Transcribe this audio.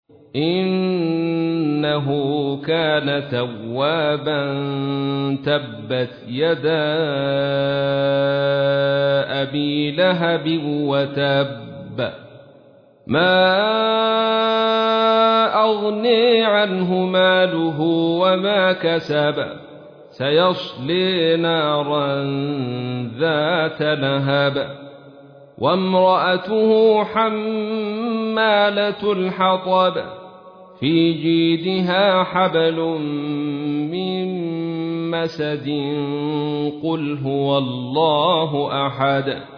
إنه كان توابا تبت يدا أبي لهب وتب ما أغني عنه ماله وما كسب سيصلي نارا ذات لهب وامرأته حمالة الحطب في جيدها حبل من مسد قل هو الله أحد